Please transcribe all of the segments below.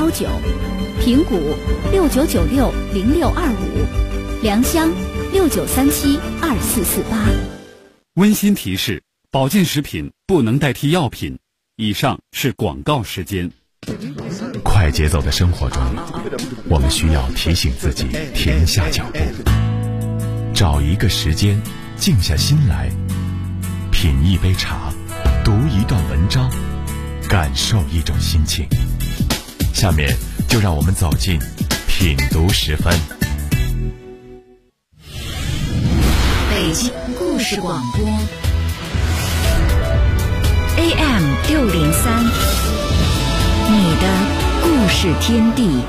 6999，平谷69960625，良乡69372448。 温馨提示：保健食品不能代替药品。以上是广告时间。 快节奏的生活中，我们需要提醒自己停下脚步，找一个时间静下心来，品一杯茶，读一段文章，感受一种心情。下面就让我们走进品读时分。 北京故事广播 AM603，你的故事天地。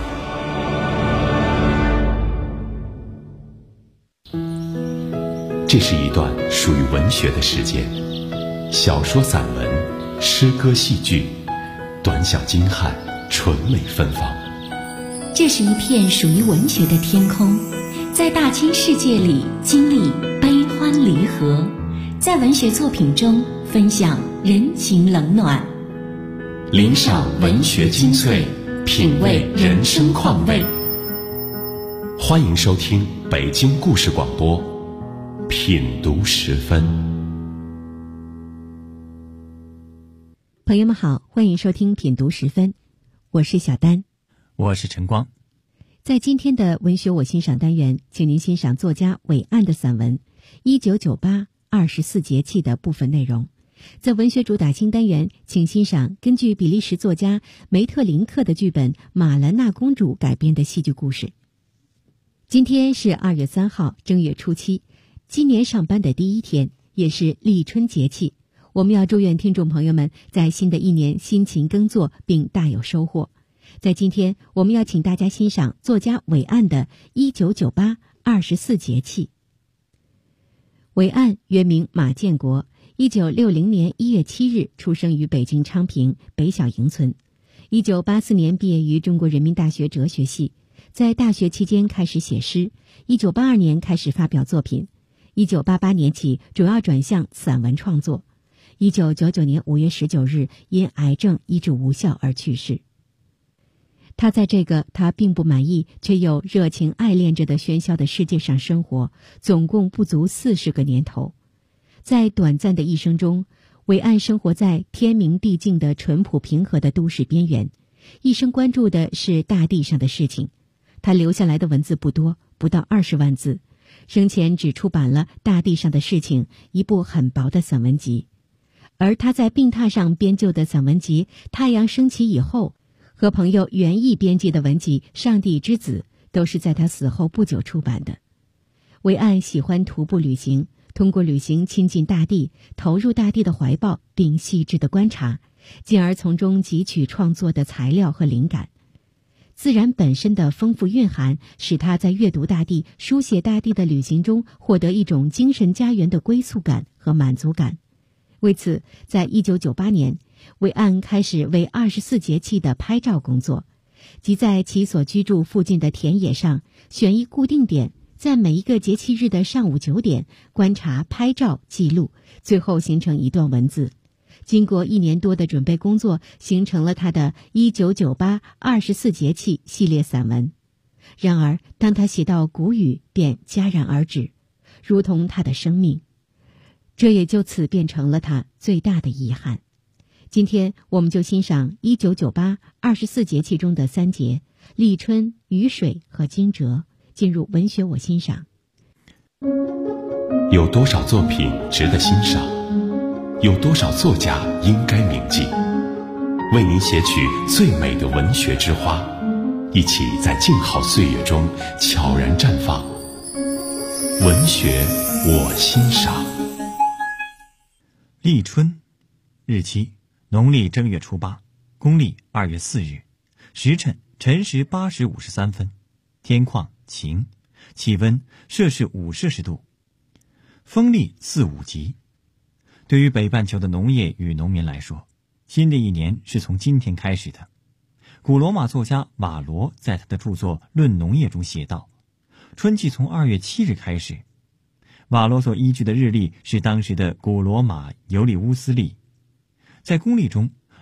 这是一段属于文学的时间，小说、散文、诗歌、戏剧，短小精悍，纯美芬芳。 这是一片属于文学的天空，在大千世界里经历悲欢离合，在文学作品中分享人情冷暖， 聆赏文学精粹，品味人生况味。欢迎收听北京故事广播品读时分。 朋友们好，欢迎收听品读时分，我是小丹， 我是陈光。 在今天的文学我欣赏单元，请您欣赏作家韦岸的散文1998 24节气的部分内容。在文学主打新单元，请欣赏根据比利时作家梅特林克的剧本《马兰娜公主》改编的戏剧故事。今天是2月3号，正月初7，今年上班的第一天，也是立春节气。我们要祝愿听众朋友们在新的一年辛勤耕作，并大有收获。在今天，我们要请大家欣赏作家韦岸的1998 24节气。韦岸原名马建国，1960年1月7日出生于北京昌平北小营村。1984年毕业于中国人民大学哲学系，在大学期间开始写诗，1982年开始发表作品，1988年起主要转向散文创作。1999年5月19日因癌症医治无效而去世。他在这个他并不满意却又热情爱恋着的喧嚣的世界上生活，总共不足40个年头。在短暂的一生中，韦岸生活在天明地静的淳朴平和的都市边缘，一生关注的是大地上的事情。他留下来的文字不多，不到20万字，生前只出版了《大地上的事情》一部很薄的散文集。而他在病榻上编就的散文集《太阳升起以后》和朋友袁毅编辑的文集《上帝之子》都是在他死后不久出版的。韦岸喜欢徒步旅行，通过旅行亲近大地，投入大地的怀抱，并细致地观察，进而从中汲取创作的材料和灵感。自然本身的丰富蕴含，使他在阅读大地、书写大地的旅行中获得一种精神家园的归宿感和满足感。为此，在1998年，韦岸开始为24节气的拍照工作，即在其所居住附近的田野上选一固定点，在每一个节气日的上午9点观察、拍照、记录，最后形成一段文字。经过1年多的准备工作，形成了他的1998 24节气系列散文。然而，当他写到谷雨，便戛然而止，如同他的生命。这也就此变成了他最大的遗憾。今天我们就欣赏1998 24节气中的3节：立春、雨水和惊蛰。进入文学我欣赏。 有多少作品值得欣赏？有多少作家应该铭记？为您写取最美的文学之花，一起在静好岁月中悄然绽放。文学我欣赏。 立春，日期农历正月初8，公历2月4日，时辰辰时8时53分，天况晴，气温摄氏5摄氏度，风力4、5级。对于北半球的农业与农民来说，新的一年是从今天开始的。古罗马作家瓦罗在他的著作《论农业》中写道，春季从2月7日开始。瓦罗所依据的日历是当时的古罗马尤利乌斯历。在公历中，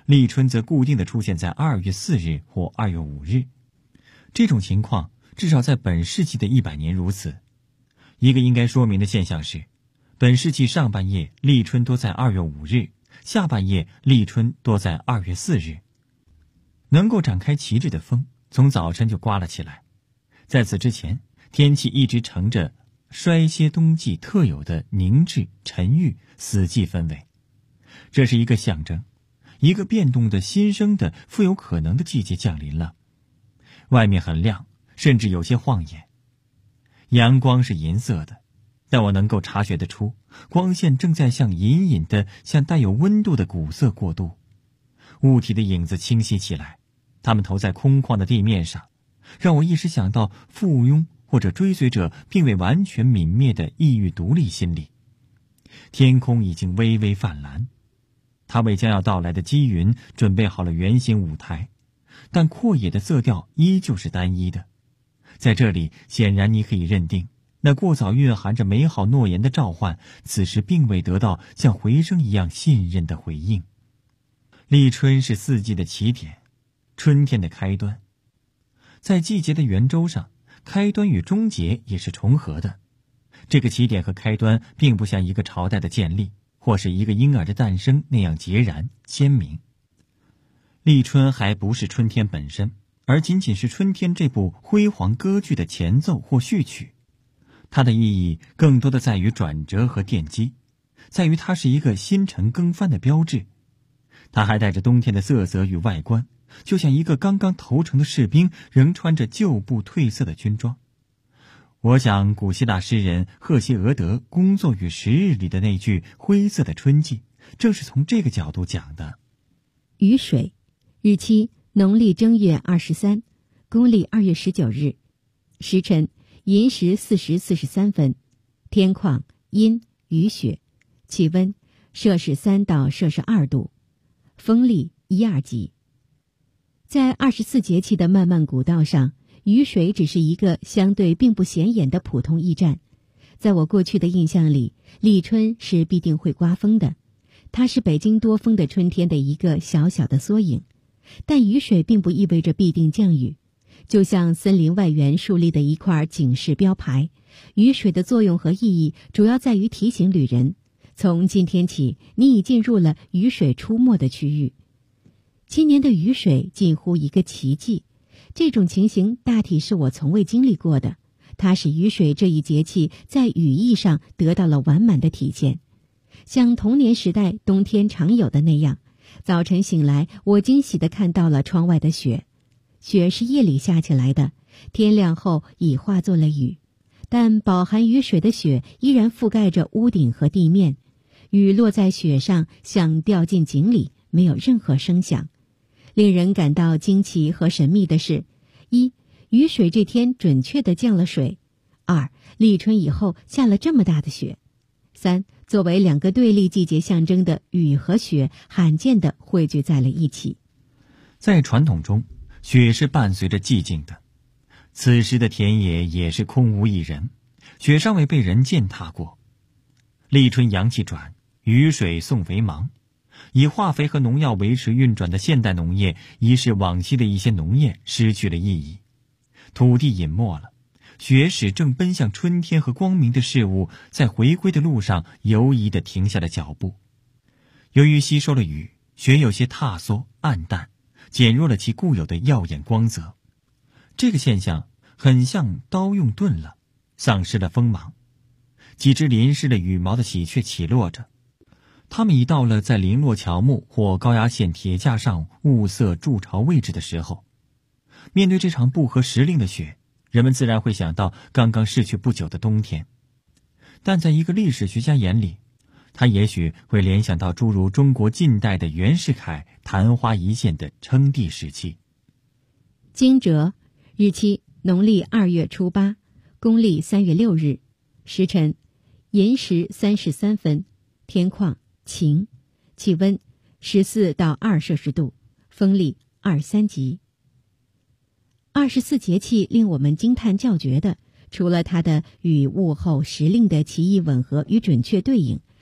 立春则固定地出现在2月4日或2月5日。这种情况至少在本世纪的100年如此。一个应该说明的现象是，本世纪上半叶立春多在2月5日，下半叶立春多在2月4日。能够展开旗帜的风从早晨就刮了起来。在此之前，天气一直呈着衰歇冬季特有的凝滞、沉郁、死寂氛围。这是一个象征，一个变动的、新生的、富有可能的季节降临了。外面很亮，甚至有些晃眼。阳光是银色的，但我能够察觉得出，光线正在隐隐地向带有温度的古色过渡。物体的影子清晰起来，它们投在空旷的地面上，让我一时想到附庸或者追随者并未完全泯灭的异域独立心理。天空已经微微泛蓝，它为将要到来的积云准备好了圆形舞台，但阔野的色调依旧是单一的。在这里，显然你可以认定，那过早蕴含着美好诺言的召唤，此时并未得到像回声一样信任的回应。立春是四季的起点，春天的开端。在季节的圆周上，开端与终结也是重合的。这个起点和开端并不像一个朝代的建立，或是一个婴儿的诞生那样截然鲜明。立春还不是春天本身，而仅仅是春天这部辉煌歌剧的前奏或序曲。它的意义更多的在于转折和奠基，在于它是一个新陈更翻的标志。它还带着冬天的色泽与外观，就像一个刚刚投诚的士兵仍穿着旧布褪色的军装。我想古希腊诗人赫西俄德《工作与时日》里的那句灰色的春季，正是从这个角度讲的。 雨水，日期农历正月23，公历2月19日，时辰寅时4时43分，天况阴雨雪，气温摄氏3到摄氏2度，风力1、2级。在24节气的漫漫古道上，雨水只是一个相对并不显眼的普通驿站。在我过去的印象里，立春是必定会刮风的，它是北京多风的春天的一个小小的缩影。但雨水并不意味着必定降雨，就像森林外缘树立的一块警示标牌，雨水的作用和意义主要在于提醒旅人，从今天起，你已进入了雨水出没的区域。今年的雨水近乎一个奇迹，这种情形大体是我从未经历过的，它使雨水这一节气在语义上得到了完满的体现。像童年时代冬天常有的那样，早晨醒来，我惊喜地看到了窗外的雪。雪是夜里下起来的，天亮后已化作了雨，但饱含雨水的雪依然覆盖着屋顶和地面，雨落在雪上像掉进井里，没有任何声响。令人感到惊奇和神秘的是，一，雨水这天准确地降了水；二，立春以后下了这么大的雪；三，作为两个对立季节象征的雨和雪罕见地汇聚在了一起。 在传统中，雪是伴随着寂静的，此时的田野也是空无一人，雪尚未被人践踏过。立春阳气转，雨水送肥忙。以化肥和农药维持运转的现代农业，已使往期的一些农业失去了意义，土地隐没了，雪使正奔向春天和光明的事物在回归的路上犹疑地停下了脚步。由于吸收了雨，雪有些塌缩暗淡，减弱了其固有的耀眼光泽。这个现象很像刀用钝了，丧失了锋芒。几只淋湿了羽毛的喜鹊起落着，它们已到了在零落乔木或高压线铁架上物色筑巢位置的时候。面对这场不合时令的雪，人们自然会想到刚刚逝去不久的冬天，但在一个历史学家眼里，他也许会联想到诸如中国近代的袁世凯昙花一现的称帝时期。 惊蛰，日期农历2月初8，公历3月6日，时辰寅时3时3分，天况晴，气温14到2摄氏度，风力2、3级。24节气令我们惊叹叫绝的，除了它的与物候时令的奇异吻合与准确对应，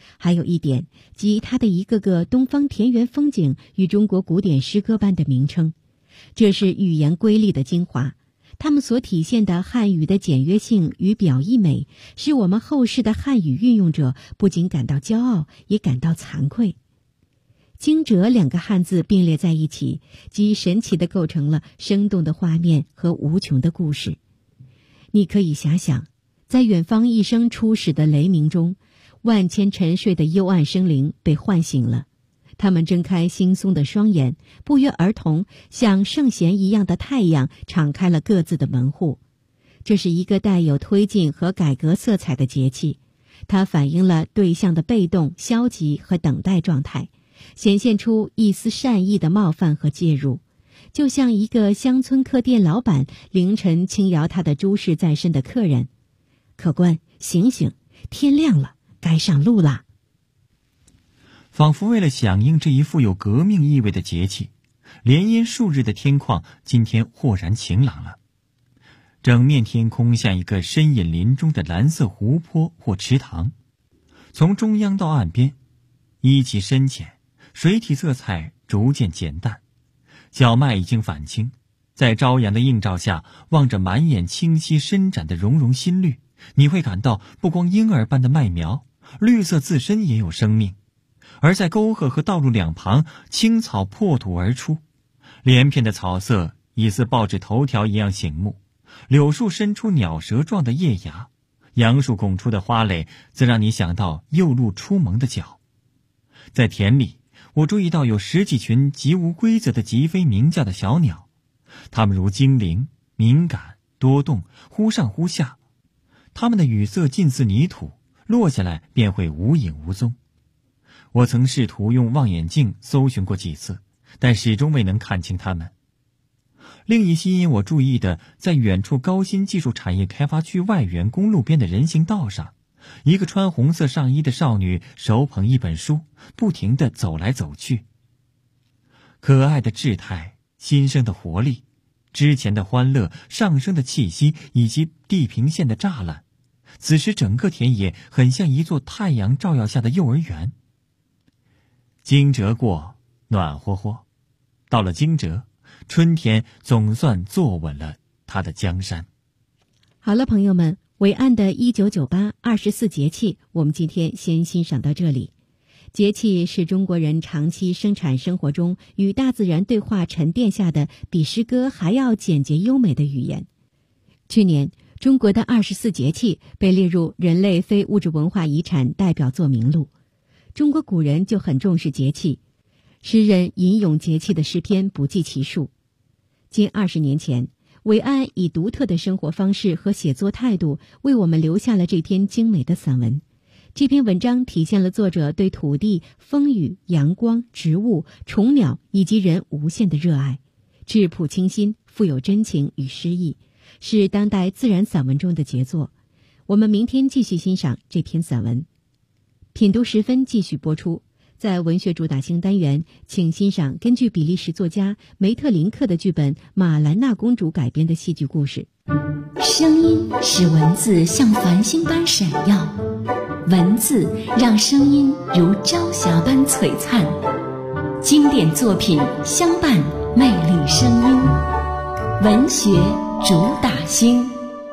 还有一点，即它的一个个东方田园风景与中国古典诗歌般的名称，这是语言瑰丽的精华。它们所体现的汉语的简约性与表意美，使我们后世的汉语运用者不仅感到骄傲，也感到惭愧。惊蛰两个汉字并列在一起，即神奇地构成了生动的画面和无穷的故事。你可以遐想，在远方一声初始的雷鸣中，万千沉睡的幽暗生灵被唤醒了，他们睁开惺忪的双眼，不约而同像圣贤一样的太阳敞开了各自的门户。这是一个带有推进和改革色彩的节气，它反映了对象的被动、消极和等待状态，显现出一丝善意的冒犯和介入，就像一个乡村客店老板凌晨轻摇他的诸事在身的客人：客官，醒醒，天亮了，该上路啦。 仿佛为了响应这一富有革命意味的节气，连阴数日的天况今天豁然晴朗了。整面天空像一个深隐林中的蓝色湖泊或池塘，从中央到岸边，依其深浅，水体色彩逐渐减淡，小麦已经返青，在朝阳的映照下，望着满眼清晰伸展的融融新绿，你会感到不光婴儿般的麦苗，绿色自身也有生命。而在沟壑和道路两旁，青草破土而出，连片的草色已似报纸头条一样醒目，柳树伸出鸟舌状的叶芽，杨树拱出的花蕾则让你想到幼鹿出萌的脚。在田里，我注意到有十几群极无规则的疾飞鸣叫的小鸟，它们如精灵，敏感多动，忽上忽下，它们的羽色近似泥土，落下来便会无影无踪。我曾试图用望远镜搜寻过几次，但始终未能看清它们。另一吸引我注意的，在远处高新技术产业开发区外缘公路边的人行道上，一个穿红色上衣的少女手捧一本书，不停地走来走去。可爱的稚态，新生的活力，之前的欢乐，上升的气息，以及地平线的栅栏，此时整个田野很像一座太阳照耀下的幼儿园。惊蛰过，暖和和，到了惊蛰，春天总算坐稳了它的江山。 好了，朋友们，伟岸的1998 24节气，我们今天先欣赏到这里。节气是中国人长期生产生活中与大自然对话沉淀下的比诗歌还要简洁优美的语言。去年，中国的24节气被列入人类非物质文化遗产代表作名录。中国古人就很重视节气，诗人吟咏节气的诗篇不计其数。近20年前，伟岸以独特的生活方式和写作态度为我们留下了这篇精美的散文。这篇文章体现了作者对土地、风雨、阳光、植物、虫鸟以及人无限的热爱，质朴清新，富有真情与诗意，是当代自然散文中的杰作。我们明天继续欣赏这篇散文。品读时分继续播出，在文学主打星单元，请欣赏根据比利时作家梅特林克的剧本《马兰娜公主》改编的戏剧故事。 声音使文字像繁星般闪耀，文字让声音如朝霞般璀璨。经典作品相伴，魅力声音，文学主打星。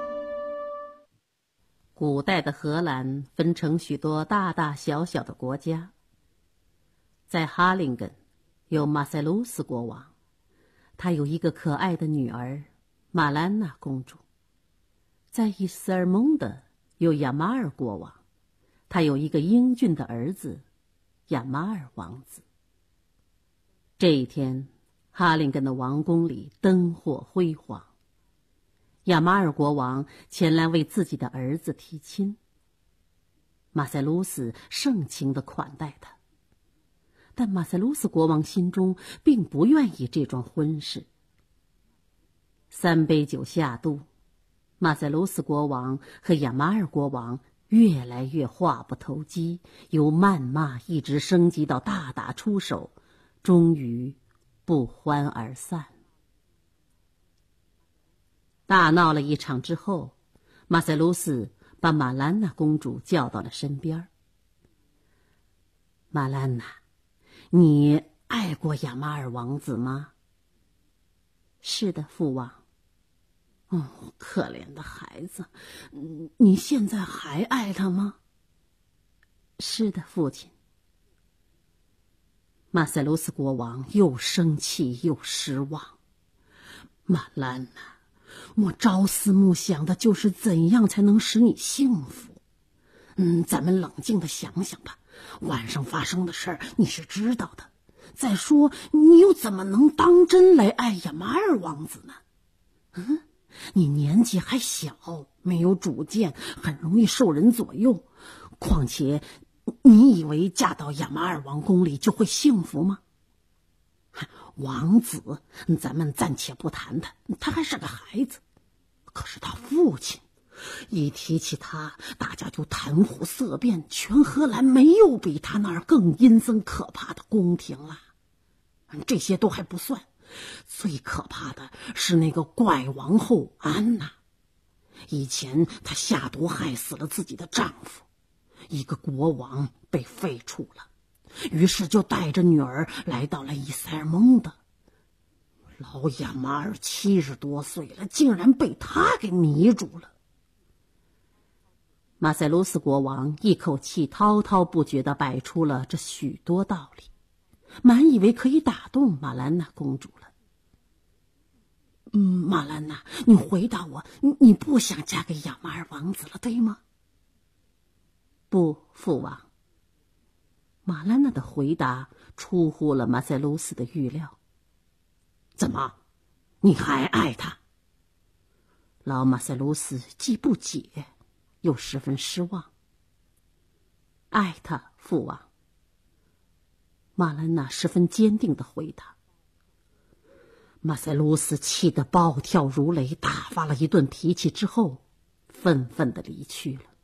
古代的荷兰分成许多大大小小的国家。在哈林根有马塞卢斯国王，他有一个可爱的女儿马兰娜公主。在伊斯尔蒙德有亚马尔国王，他有一个英俊的儿子亚马尔王子。这一天，哈林根的王宫里灯火辉煌。亚马尔国王前来为自己的儿子提亲，马塞卢斯盛情地款待他，但马塞卢斯国王心中并不愿意这桩婚事。3杯酒下肚，马塞卢斯国王和亚马尔国王越来越话不投机，由谩骂一直升级到大打出手，终于不欢而散。大闹了一场之后，马塞卢斯把马兰娜公主叫到了身边。 马兰娜，你爱过亚马尔王子吗？是的，父王。哦，可怜的孩子，你现在还爱他吗？是的，父亲。马塞卢斯国王又生气又失望。马兰娜，我朝思暮想的就是怎样才能使你幸福。咱们冷静地想想吧，晚上发生的事儿你是知道的。再说，你又怎么能当真来爱亚马尔王子呢？你年纪还小，没有主见，很容易受人左右。况且，你以为嫁到亚马尔王宫里就会幸福吗？王子，咱们暂且不谈他，他还是个孩子。可是他父亲，一提起他，大家就谈虎色变，全荷兰没有比他那儿更阴森可怕的宫廷了。这些都还不算，最可怕的是那个怪王后安娜。以前她下毒害死了自己的丈夫，一个国王被废黜了，于是就带着女儿来到了伊塞尔蒙德。老亚马尔70多岁了，竟然被他给迷住了。马塞卢斯国王一口气滔滔不绝地摆出了这许多道理，满以为可以打动马兰娜公主了。马兰娜，你回答我，你不想嫁给亚马尔王子了，对吗？不，父王。马兰娜的回答出乎了马塞卢斯的预料。怎么，你还爱他？老马塞卢斯既不解，又十分失望。爱他，父王。马兰娜十分坚定地回答。马塞卢斯气得暴跳如雷，大发了一顿脾气之后，愤愤地离去了。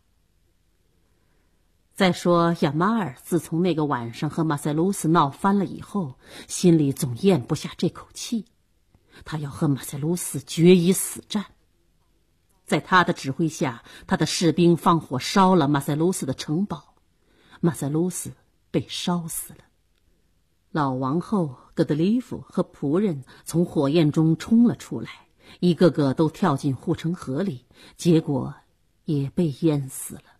再说亚马尔自从那个晚上和马塞卢斯闹翻了以后，心里总咽不下这口气，他要和马塞卢斯决一死战。在他的指挥下，他的士兵放火烧了马塞卢斯的城堡，马塞卢斯被烧死了。老王后格德利夫和仆人从火焰中冲了出来，一个个都跳进护城河里，结果也被淹死了。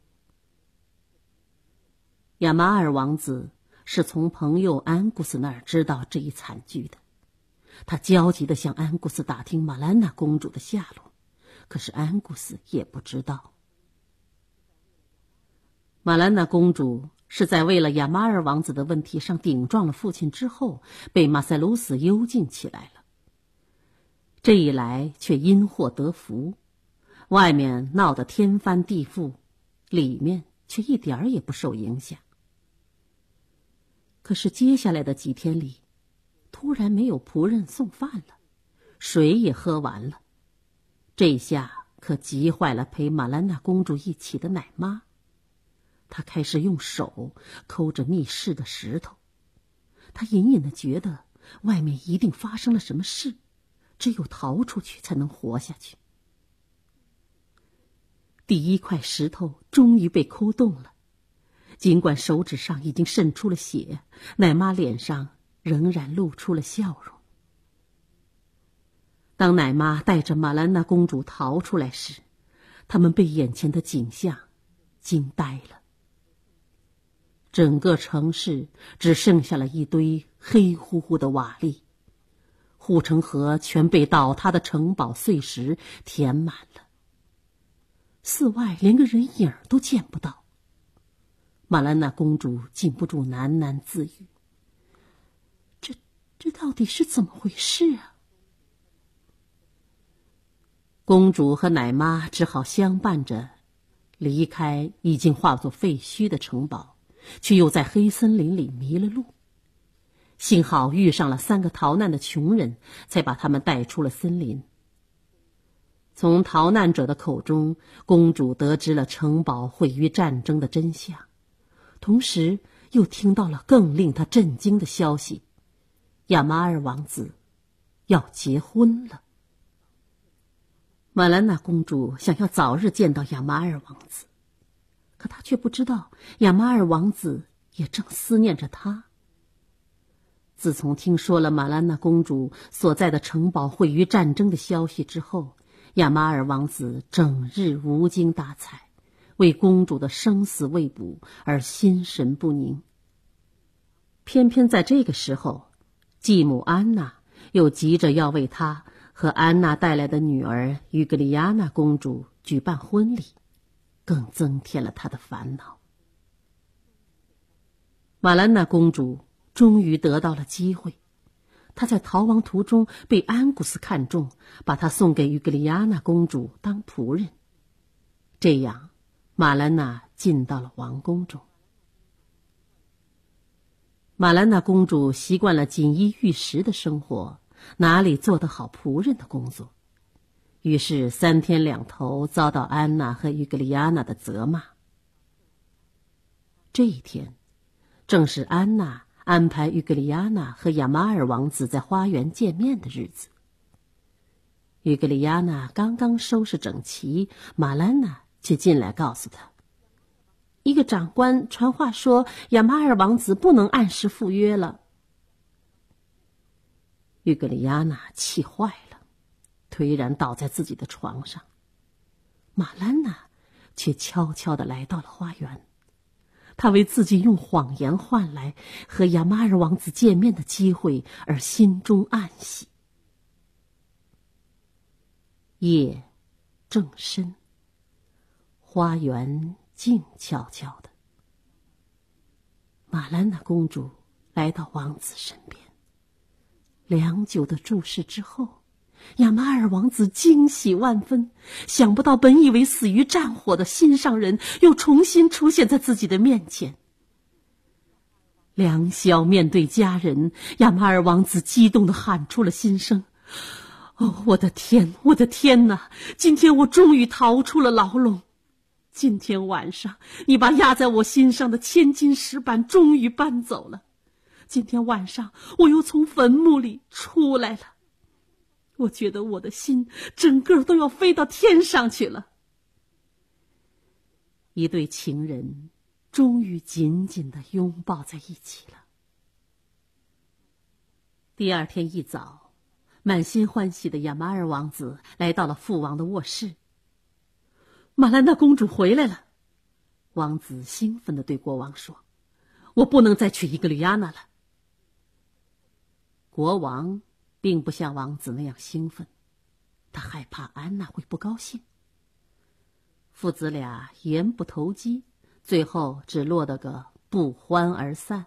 亚马尔王子是从朋友安古斯那儿知道这一惨剧的，他焦急地向安古斯打听马兰娜公主的下落，可是安古斯也不知道。马兰娜公主是在为了亚马尔王子的问题上顶撞了父亲之后，被马塞卢斯幽禁起来了。这一来却因祸得福，外面闹得天翻地覆，里面却一点儿也不受影响。可是接下来的几天里，突然没有仆人送饭了，水也喝完了。这下可急坏了陪马兰娜公主一起的奶妈。她开始用手抠着密室的石头，她隐隐地觉得外面一定发生了什么事，只有逃出去才能活下去。第一块石头终于被抠动了，尽管手指上已经渗出了血，奶妈脸上仍然露出了笑容。当奶妈带着马兰娜公主逃出来时，他们被眼前的景象惊呆了。整个城市只剩下了一堆黑乎乎的瓦砾，护城河全被倒塌的城堡碎石填满了，四外连个人影都见不到。马兰娜公主禁不住喃喃自语：这到底是怎么回事啊？公主和奶妈只好相伴着离开已经化作废墟的城堡，却又在黑森林里迷了路。幸好遇上了3个逃难的穷人，才把他们带出了森林。从逃难者的口中，公主得知了城堡毁于战争的真相，同时又听到了更令她震惊的消息：亚马尔王子要结婚了。马兰娜公主想要早日见到亚马尔王子，可她却不知道亚马尔王子也正思念着他。自从听说了马兰娜公主所在的城堡毁于战争的消息之后，亚马尔王子整日无精打采，为公主的生死未卜而心神不宁。偏偏在这个时候，继母安娜又急着要为他和安娜带来的女儿于格里亚娜公主举办婚礼，更增添了他的烦恼。马兰娜公主终于得到了机会，她在逃亡途中被安古斯看中，把她送给于格里亚娜公主当仆人。这样，马兰娜进到了王宫中。马兰娜公主习惯了锦衣玉食的生活，哪里做得好仆人的工作？于是3天2头遭到安娜和于格里亚娜的责骂。这一天，正是安娜安排于格里亚娜和亚马尔王子在花园见面的日子。于格里亚娜刚刚收拾整齐，马兰娜却进来告诉她，一个长官传话说亚马尔王子不能按时赴约了。于格里亚娜气坏了，颓然倒在自己的床上。马兰娜却悄悄地来到了花园，她为自己用谎言换来和亚马尔王子见面的机会而心中暗喜。夜正深，花园静悄悄的。马兰娜公主来到王子身边，良久的注视之后，亚马尔王子惊喜万分，想不到本以为死于战火的心上人又重新出现在自己的面前。良宵面对家人，亚马尔王子激动地喊出了心声：哦，我的天，我的天哪！今天我终于逃出了牢笼。今天晚上，你把压在我心上的千斤石板终于搬走了。今天晚上，我又从坟墓里出来了。我觉得我的心整个都要飞到天上去了。一对情人终于紧紧地拥抱在一起了。第二天一早，满心欢喜的亚马尔王子来到了父王的卧室。马兰娜公主回来了。王子兴奋地对国王说：我不能再娶伊格里亚娜了。国王并不像王子那样兴奋，他害怕安娜会不高兴。父子俩言不投机，最后只落得个不欢而散。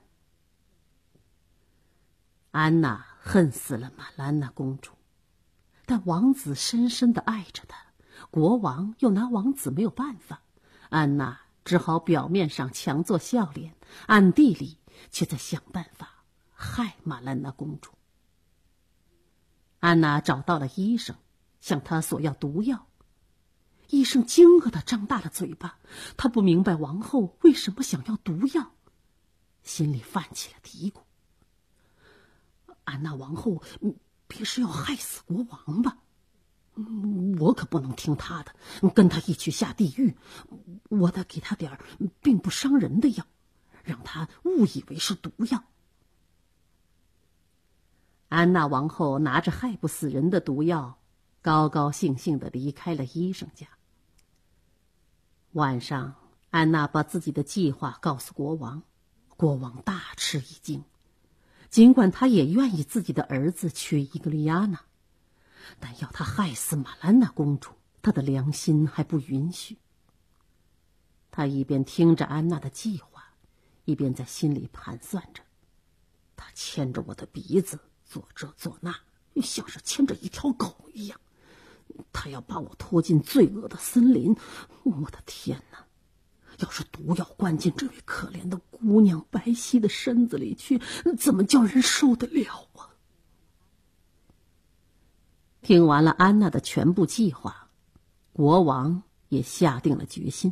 安娜恨死了马兰娜公主，但王子深深地爱着她，国王又拿王子没有办法，安娜只好表面上强作笑脸，暗地里却在想办法害马兰娜公主。安娜找到了医生，向他索要毒药。医生惊愕地张大了嘴巴，他不明白王后为什么想要毒药，心里泛起了嘀咕：安娜王后别是要害死国王吧？我可不能听他的，跟他一起下地狱。我得给他点并不伤人的药，让他误以为是毒药。安娜王后拿着害不死人的毒药，高高兴兴地离开了医生家。晚上，安娜把自己的计划告诉国王，国王大吃一惊。尽管他也愿意自己的儿子娶伊格里亚娜，但要他害死马兰娜公主，他的良心还不允许。他一边听着安娜的计划，一边在心里盘算着：他牵着我的鼻子做这做那，像是牵着一条狗一样。他要把我拖进罪恶的森林，我的天哪！要是毒药灌进这位可怜的姑娘白皙的身子里去，怎么叫人受得了啊？听完了安娜的全部计划，国王也下定了决心。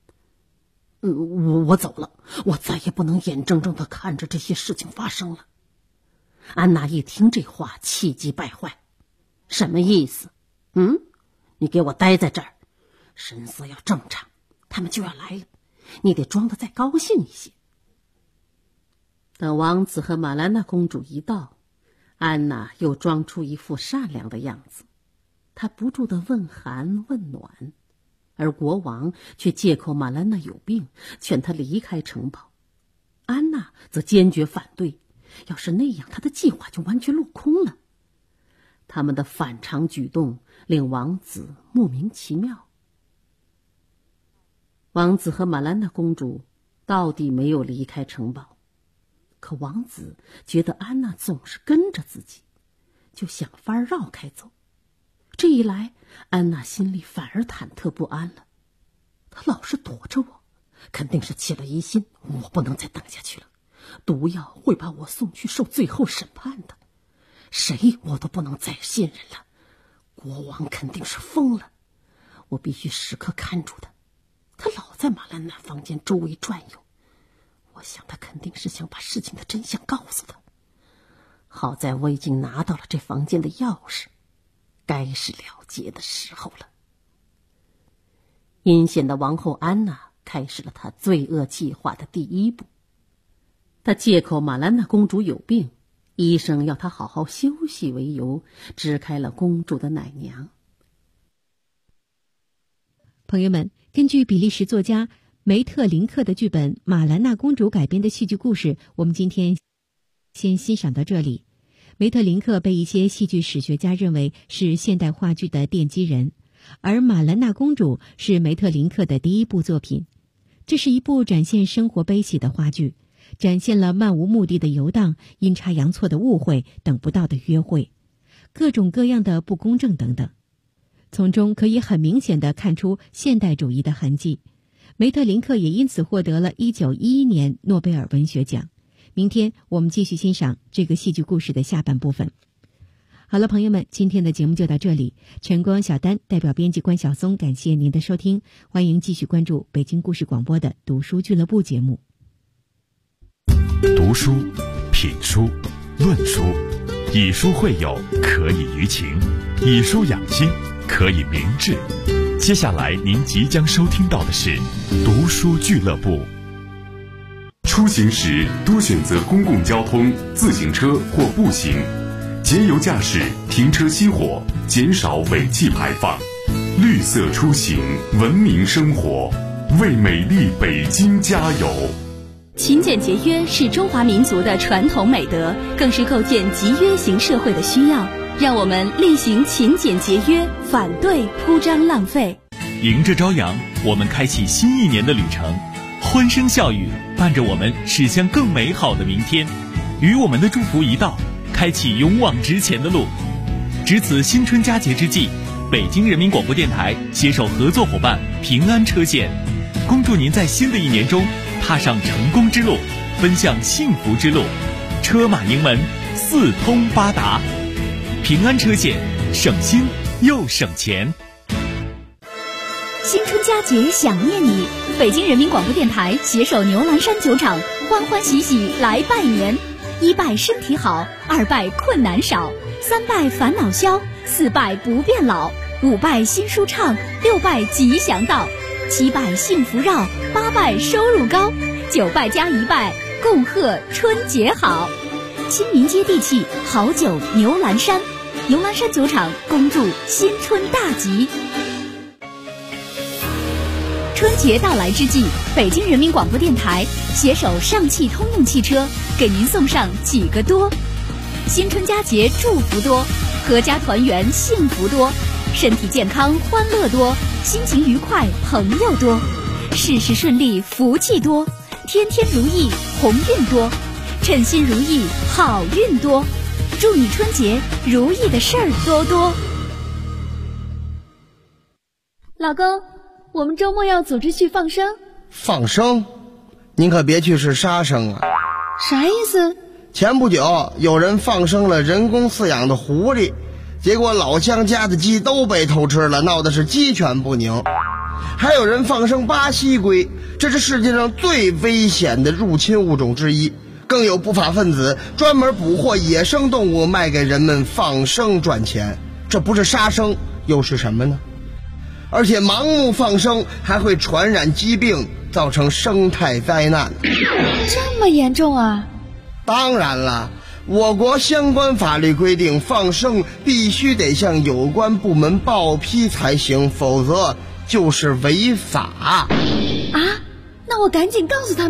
我走了，我再也不能眼睁睁地看着这些事情发生了。安娜一听这话，气急败坏：什么意思？你给我待在这儿，神色要正常，他们就要来了，你得装得再高兴一些。 等王子和玛兰娜公主一到，安娜又装出一副善良的样子，她不住地问寒问暖，而国王却借口玛兰娜有病，劝她离开城堡。安娜则坚决反对，要是那样，她的计划就完全落空了。他们的反常举动令王子莫名其妙。王子和玛兰娜公主到底没有离开城堡，可王子觉得安娜总是跟着自己，就想法绕开走。这一来，安娜心里反而忐忑不安了。她老是躲着我，肯定是起了疑心，我不能再等下去了。毒药会把我送去受最后审判的，谁我都不能再信任了。国王肯定是疯了，我必须时刻看住他。他老在玛兰娜房间周围转悠，我想他肯定是想把事情的真相告诉他。好在我已经拿到了这房间的钥匙，该是了结的时候了。阴险的王后安娜开始了她罪恶计划的第一步。她借口玛兰娜公主有病，医生要她好好休息为由，支开了公主的奶娘。 朋友们，根据比利时作家梅特林克的剧本《玛兰娜公主》改编的戏剧故事，我们今天先欣赏到这里。梅特林克被一些戏剧史学家认为是现代话剧的奠基人，而《玛兰娜公主》是梅特林克的第一部作品。这是一部展现生活悲喜的话剧，展现了漫无目的的游荡、阴差阳错的误会、等不到的约会、各种各样的不公正等等。从中可以很明显地看出现代主义的痕迹。梅特林克也因此获得了1911年诺贝尔文学奖。明天我们继续欣赏这个戏剧故事的下半部分。好了，朋友们，今天的节目就到这里。晨光小丹代表编辑关晓松，感谢您的收听。欢迎继续关注北京故事广播的读书俱乐部节目。 读书、品书、论书，以书会友，可以娱情；以书养心，可以明志。接下来您即将收听到的是读书俱乐部。 出行时多选择公共交通、自行车或步行，节油驾驶，停车熄火，减少尾气排放。绿色出行，文明生活，为美丽北京加油。 勤俭节约是中华民族的传统美德，更是构建集约型社会的需要。让我们力行勤俭节约，反对铺张浪费。 迎着朝阳，我们开启新一年的旅程，欢声笑语伴着我们驶向更美好的明天。与我们的祝福一道，开启勇往直前的路。值此新春佳节之际，北京人民广播电台携手合作伙伴平安车险，恭祝您在新的一年中踏上成功之路，奔向幸福之路，车马盈门，四通八达。平安车险，省心又省钱。 新春佳节想念你，北京人民广播电台携手牛栏山酒厂，欢欢喜喜来拜年。一拜身体好，二拜困难少，三拜烦恼消，四拜不变老，五拜新书唱，六拜吉祥到，七拜幸福绕，八拜收入高，九拜加一拜，共贺春节好。亲民接地气，好酒牛栏山，牛栏山酒厂恭祝新春大吉。春节到来之际，北京人民广播电台携手上汽通用汽车，给您送上几个多：新春佳节祝福多，阖家团圆幸福多，身体健康欢乐多，心情愉快朋友多，事事顺利福气多，天天如意鸿运多，称心如意好运多。祝你春节如意的事儿多多。 老公，我们周末要组织去放生。 放生？您可别去是杀生啊！ 啥意思？ 前不久有人放生了人工饲养的狐狸，结果老乡家的鸡都被偷吃了，闹得是鸡犬不宁。还有人放生巴西龟，这是世界上最危险的入侵物种之一。更有不法分子专门捕获野生动物卖给人们放生赚钱，这不是杀生又是什么呢？而且盲目放生还会传染疾病，造成生态灾难。 这么严重啊？ 当然了，我国相关法律规定，放生必须得向有关部门报批才行，否则就是违法。 啊，那我赶紧告诉他们。